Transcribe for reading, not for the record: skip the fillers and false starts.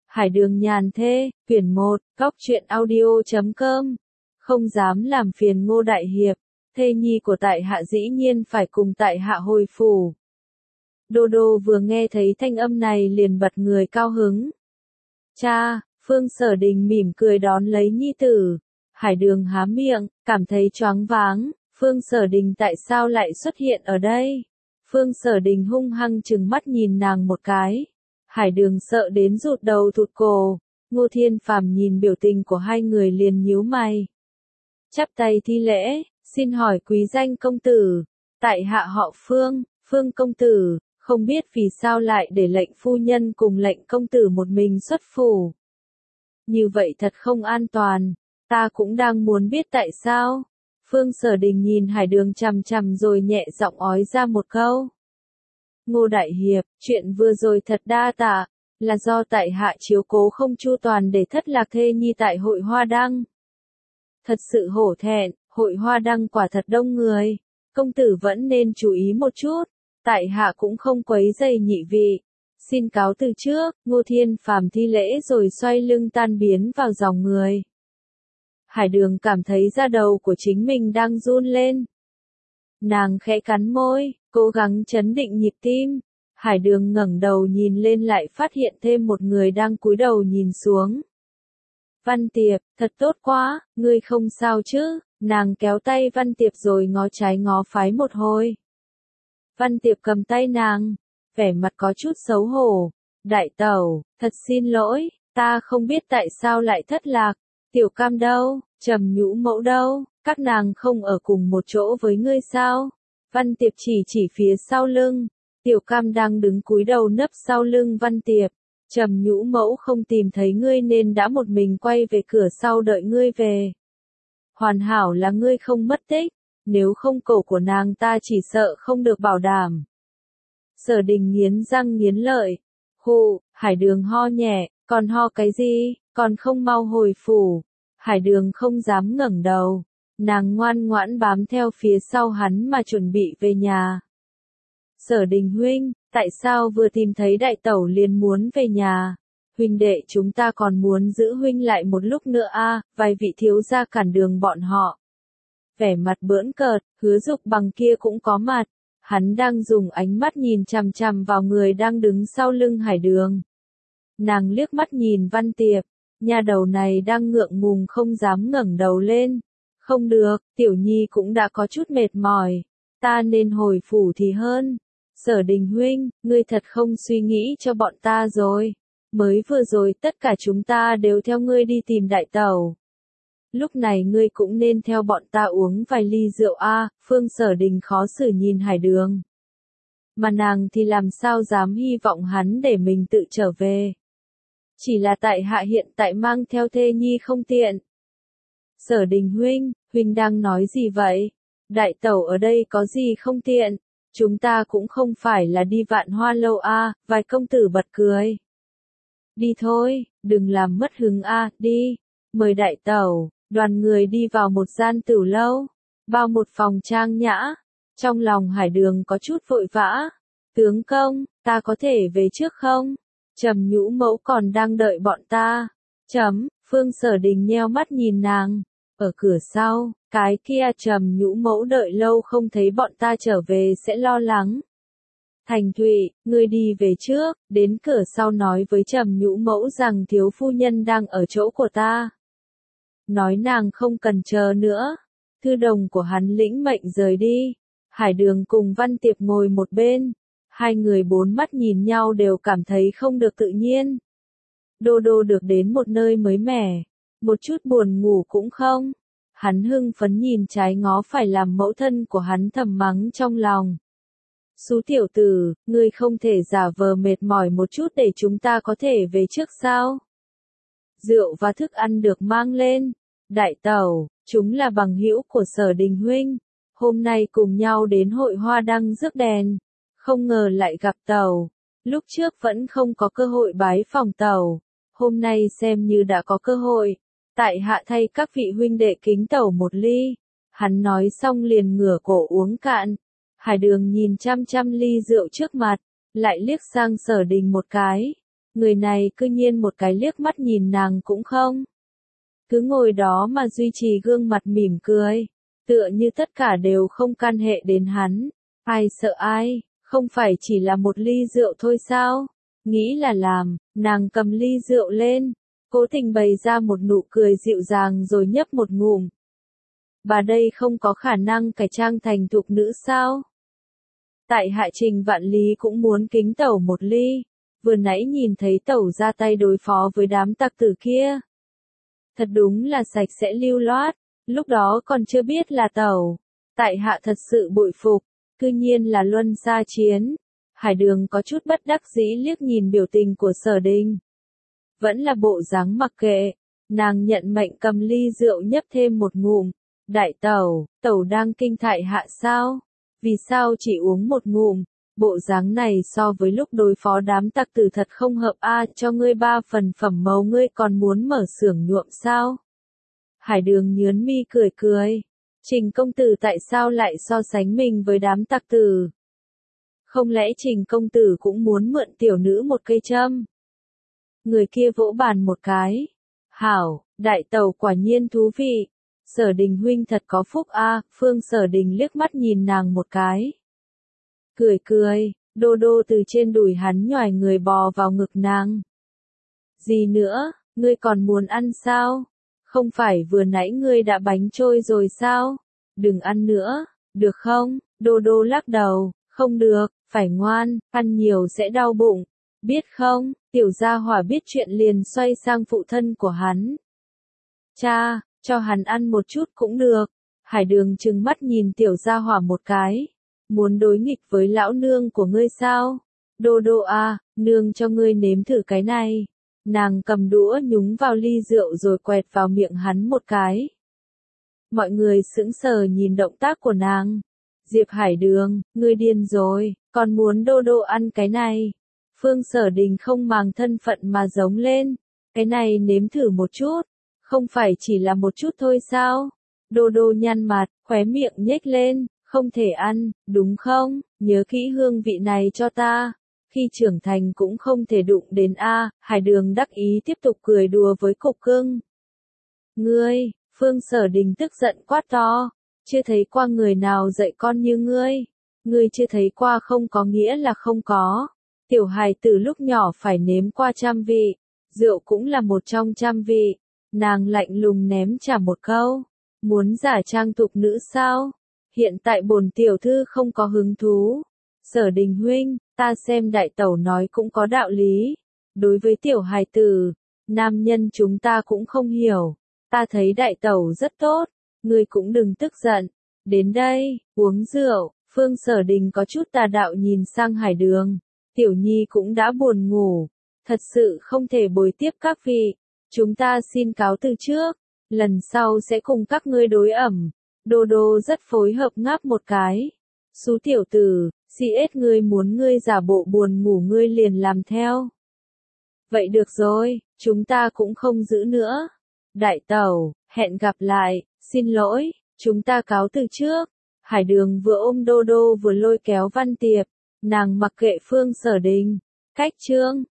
Hải đường nhàn thê, quyển 1, goctruyện audio.com. Không dám làm phiền Ngô Đại Hiệp, thê nhi của tại hạ dĩ nhiên phải cùng tại hạ hồi phủ. Đô đô vừa nghe thấy thanh âm này liền bật người cao hứng. Cha, Phương Sở Đình mỉm cười đón lấy nhi tử. Hải đường há miệng, cảm thấy choáng váng, Phương Sở Đình tại sao lại xuất hiện ở đây? Phương Sở Đình hung hăng trừng mắt nhìn nàng một cái. Hải đường sợ đến rụt đầu thụt cổ. Ngô Thiên Phàm nhìn biểu tình của hai người liền nhíu mày. Chắp tay thi lễ, xin hỏi quý danh công tử. Tại hạ họ Phương, Phương công tử, không biết vì sao lại để lệnh phu nhân cùng lệnh công tử một mình xuất phủ. Như vậy thật không an toàn, ta cũng đang muốn biết tại sao. Phương Sở Đình nhìn Hải đường chằm chằm rồi nhẹ giọng ói ra một câu. Ngô Đại Hiệp, chuyện vừa rồi thật đa tạ, là do tại hạ chiếu cố không chu toàn để thất lạc thê nhi tại hội Hoa Đăng. Thật sự hổ thẹn, hội Hoa Đăng quả thật đông người, công tử vẫn nên chú ý một chút, tại hạ cũng không quấy rầy nhị vị. Xin cáo từ trước, Ngô Thiên Phàm thi lễ rồi xoay lưng tan biến vào dòng người. Hải đường cảm thấy da đầu của chính mình đang run lên. Nàng khẽ cắn môi, cố gắng trấn định nhịp tim. Hải đường ngẩng đầu nhìn lên lại phát hiện thêm một người đang cúi đầu nhìn xuống. Văn Tiệp, thật tốt quá, ngươi không sao chứ? Nàng kéo tay Văn Tiệp rồi ngó trái ngó phải một hồi. Văn Tiệp cầm tay nàng, vẻ mặt có chút xấu hổ. Đại tẩu, thật xin lỗi, ta không biết tại sao lại thất lạc. Tiểu Cam đâu, Trầm Nhũ Mẫu đâu, các nàng không ở cùng một chỗ với ngươi sao? Văn Tiệp chỉ phía sau lưng. Tiểu Cam đang đứng cúi đầu nấp sau lưng Văn Tiệp. Trầm Nhũ Mẫu không tìm thấy ngươi nên đã một mình quay về cửa sau đợi ngươi về. Hoàn hảo là ngươi không mất tích, nếu không cổ của nàng ta chỉ sợ không được bảo đảm. Sở Đình nghiến răng nghiến lợi. Hù, Hải đường ho nhẹ, còn ho cái gì, còn không mau hồi phủ. Hải đường không dám ngẩng đầu. Nàng ngoan ngoãn bám theo phía sau hắn mà chuẩn bị về nhà. Sở Đình huynh, tại sao vừa tìm thấy đại tẩu liền muốn về nhà? Huynh đệ chúng ta còn muốn giữ huynh lại một lúc nữa a, vài vị thiếu gia cản đường bọn họ. Vẻ mặt bỡn cợt, Hứa Dục Bằng kia cũng có mặt. Hắn đang dùng ánh mắt nhìn chằm chằm vào người đang đứng sau lưng Hải đường. Nàng liếc mắt nhìn Văn Tiệp, nha đầu này đang ngượng ngùng không dám ngẩng đầu lên. Không được, Tiểu Nhi cũng đã có chút mệt mỏi, ta nên hồi phủ thì hơn. Sở Đình huynh, ngươi thật không suy nghĩ cho bọn ta rồi. Mới vừa rồi tất cả chúng ta đều theo ngươi đi tìm đại tẩu. Lúc này ngươi cũng nên theo bọn ta uống vài ly rượu a. Phương Sở Đình khó xử nhìn Hải đường. Mà nàng thì làm sao dám hy vọng hắn để mình tự trở về. Chỉ là tại hạ hiện tại mang theo thê nhi không tiện. Sở Đình huynh, huynh đang nói gì vậy? Đại tẩu ở đây có gì không tiện? Chúng ta cũng không phải là đi Vạn Hoa lâu a. Vài công tử bật cười. Đi thôi, đừng làm mất hứng a, đi. Mời đại tẩu. Đoàn người đi vào một gian tửu lâu, bao một phòng trang nhã. Trong lòng Hải đường có chút vội vã. Tướng công, ta có thể về trước không? Trầm Nhũ Mẫu còn đang đợi bọn ta. Phương Sở Đình nheo mắt nhìn nàng. Ở cửa sau, cái kia Trầm Nhũ Mẫu đợi lâu không thấy bọn ta trở về sẽ lo lắng. Thành Thụy, ngươi đi về trước, đến cửa sau nói với Trầm Nhũ Mẫu rằng thiếu phu nhân đang ở chỗ của ta. Nói nàng không cần chờ nữa. Thư đồng của hắn lĩnh mệnh rời đi. Hải đường cùng Văn Tiệp ngồi một bên. Hai người bốn mắt nhìn nhau đều cảm thấy không được tự nhiên. Đô đô được đến một nơi mới mẻ. Một chút buồn ngủ cũng không. Hắn hưng phấn nhìn trái ngó phải làm mẫu thân của hắn thầm mắng trong lòng. Xú tiểu tử, ngươi không thể giả vờ mệt mỏi một chút để chúng ta có thể về trước sao? Rượu và thức ăn được mang lên. Đại tẩu, chúng là bằng hữu của Sở Đình huynh. Hôm nay cùng nhau đến hội Hoa Đăng rước đèn. Không ngờ lại gặp tẩu. Lúc trước vẫn không có cơ hội bái phòng tẩu. Hôm nay xem như đã có cơ hội. Tại hạ thay các vị huynh đệ kính tẩu một ly. Hắn nói xong liền ngửa cổ uống cạn. Hải đường nhìn chăm chăm ly rượu trước mặt. Lại liếc sang Sở Đình một cái. Người này cư nhiên một cái liếc mắt nhìn nàng cũng không. Cứ ngồi đó mà duy trì gương mặt mỉm cười, tựa như tất cả đều không can hệ đến hắn. Ai sợ ai, không phải chỉ là một ly rượu thôi sao? Nghĩ là làm, nàng cầm ly rượu lên, cố tình bày ra một nụ cười dịu dàng rồi nhấp một ngụm. Bà đây không có khả năng cải trang thành thục nữ sao? Tại hạ Trình Vạn Lý cũng muốn kính tẩu một ly, vừa nãy nhìn thấy tẩu ra tay đối phó với đám tặc tử kia. Thật đúng là sạch sẽ lưu loát, lúc đó còn chưa biết là tẩu. Tại hạ thật sự bội phục, cư nhiên là luân xa chiến. Hải Đường có chút bất đắc dĩ liếc nhìn biểu tình của Sở Đình. Vẫn là bộ dáng mặc kệ, nàng nhận mệnh cầm ly rượu nhấp thêm một ngụm. Đại tẩu, tẩu đang kinh tại hạ sao? Vì sao chỉ uống một ngụm? Bộ dáng này so với lúc đối phó đám tặc tử thật không hợp a, cho ngươi 3 phần phẩm màu ngươi còn muốn mở xưởng nhuộm sao? Hải Đường nhướng mi cười cười. Trình công tử tại sao lại so sánh mình với đám tặc tử? Không lẽ Trình công tử cũng muốn mượn tiểu nữ một cây châm? Người kia vỗ bàn một cái. Hảo, đại tẩu quả nhiên thú vị. Sở Đình huynh thật có phúc a. Phương Sở Đình liếc mắt nhìn nàng một cái. Cười cười, Đô Đô từ trên đùi hắn nhoài người bò vào ngực nàng. Gì nữa, ngươi còn muốn ăn sao? Không phải vừa nãy ngươi đã bánh trôi rồi sao? Đừng ăn nữa, được không? Đô Đô lắc đầu, không được, phải ngoan, ăn nhiều sẽ đau bụng. Biết không, tiểu gia hỏa biết chuyện liền xoay sang phụ thân của hắn. Cha, cho hắn ăn một chút cũng được. Hải Đường trừng mắt nhìn tiểu gia hỏa một cái. Muốn đối nghịch với lão nương của ngươi sao? Đô Đô à, nương cho ngươi nếm thử cái này. Nàng cầm đũa nhúng vào ly rượu rồi quẹt vào miệng hắn một cái. Mọi người sững sờ nhìn động tác của nàng. Diệp Hải Đường, ngươi điên rồi, còn muốn Đô Đô ăn cái này. Phương Sở Đình không màng thân phận mà giống lên. Cái này nếm thử một chút. Không phải chỉ là một chút thôi sao? Đô Đô nhăn mặt, khóe miệng nhếch lên. Không thể ăn, đúng không? Nhớ kỹ hương vị này cho ta. Khi trưởng thành cũng không thể đụng đến a. Hải Đường đắc ý tiếp tục cười đùa với cục cưng. Ngươi, Phương Sở Đình tức giận quát to. Chưa thấy qua người nào dạy con như ngươi. Ngươi chưa thấy qua không có nghĩa là không có. Tiểu hài từ lúc nhỏ phải nếm qua 100 vị. Rượu cũng là một trong 100 vị. Nàng lạnh lùng ném trả một câu. Muốn giả trang tục nữ sao? Hiện tại bổn tiểu thư không có hứng thú. Sở Đình huynh, ta xem đại tẩu nói cũng có đạo lý. Đối với tiểu hài tử, nam nhân chúng ta cũng không hiểu. Ta thấy đại tẩu rất tốt, ngươi cũng đừng tức giận. Đến đây, uống rượu. Phương Sở Đình có chút tà đạo nhìn sang Hải Đường. Tiểu nhi cũng đã buồn ngủ. Thật sự không thể bồi tiếp các vị. Chúng ta xin cáo từ trước. Lần sau sẽ cùng các ngươi đối ẩm. Đô Đô rất phối hợp ngáp một cái. Xú tiểu tử, CS ngươi muốn ngươi giả bộ buồn ngủ ngươi liền làm theo. Vậy được rồi, chúng ta cũng không giữ nữa. Đại tẩu, hẹn gặp lại, xin lỗi, chúng ta cáo từ trước. Hải Đường vừa ôm Đô Đô vừa lôi kéo Văn Tiệp, nàng mặc kệ Phương Sở Đình. Cách chương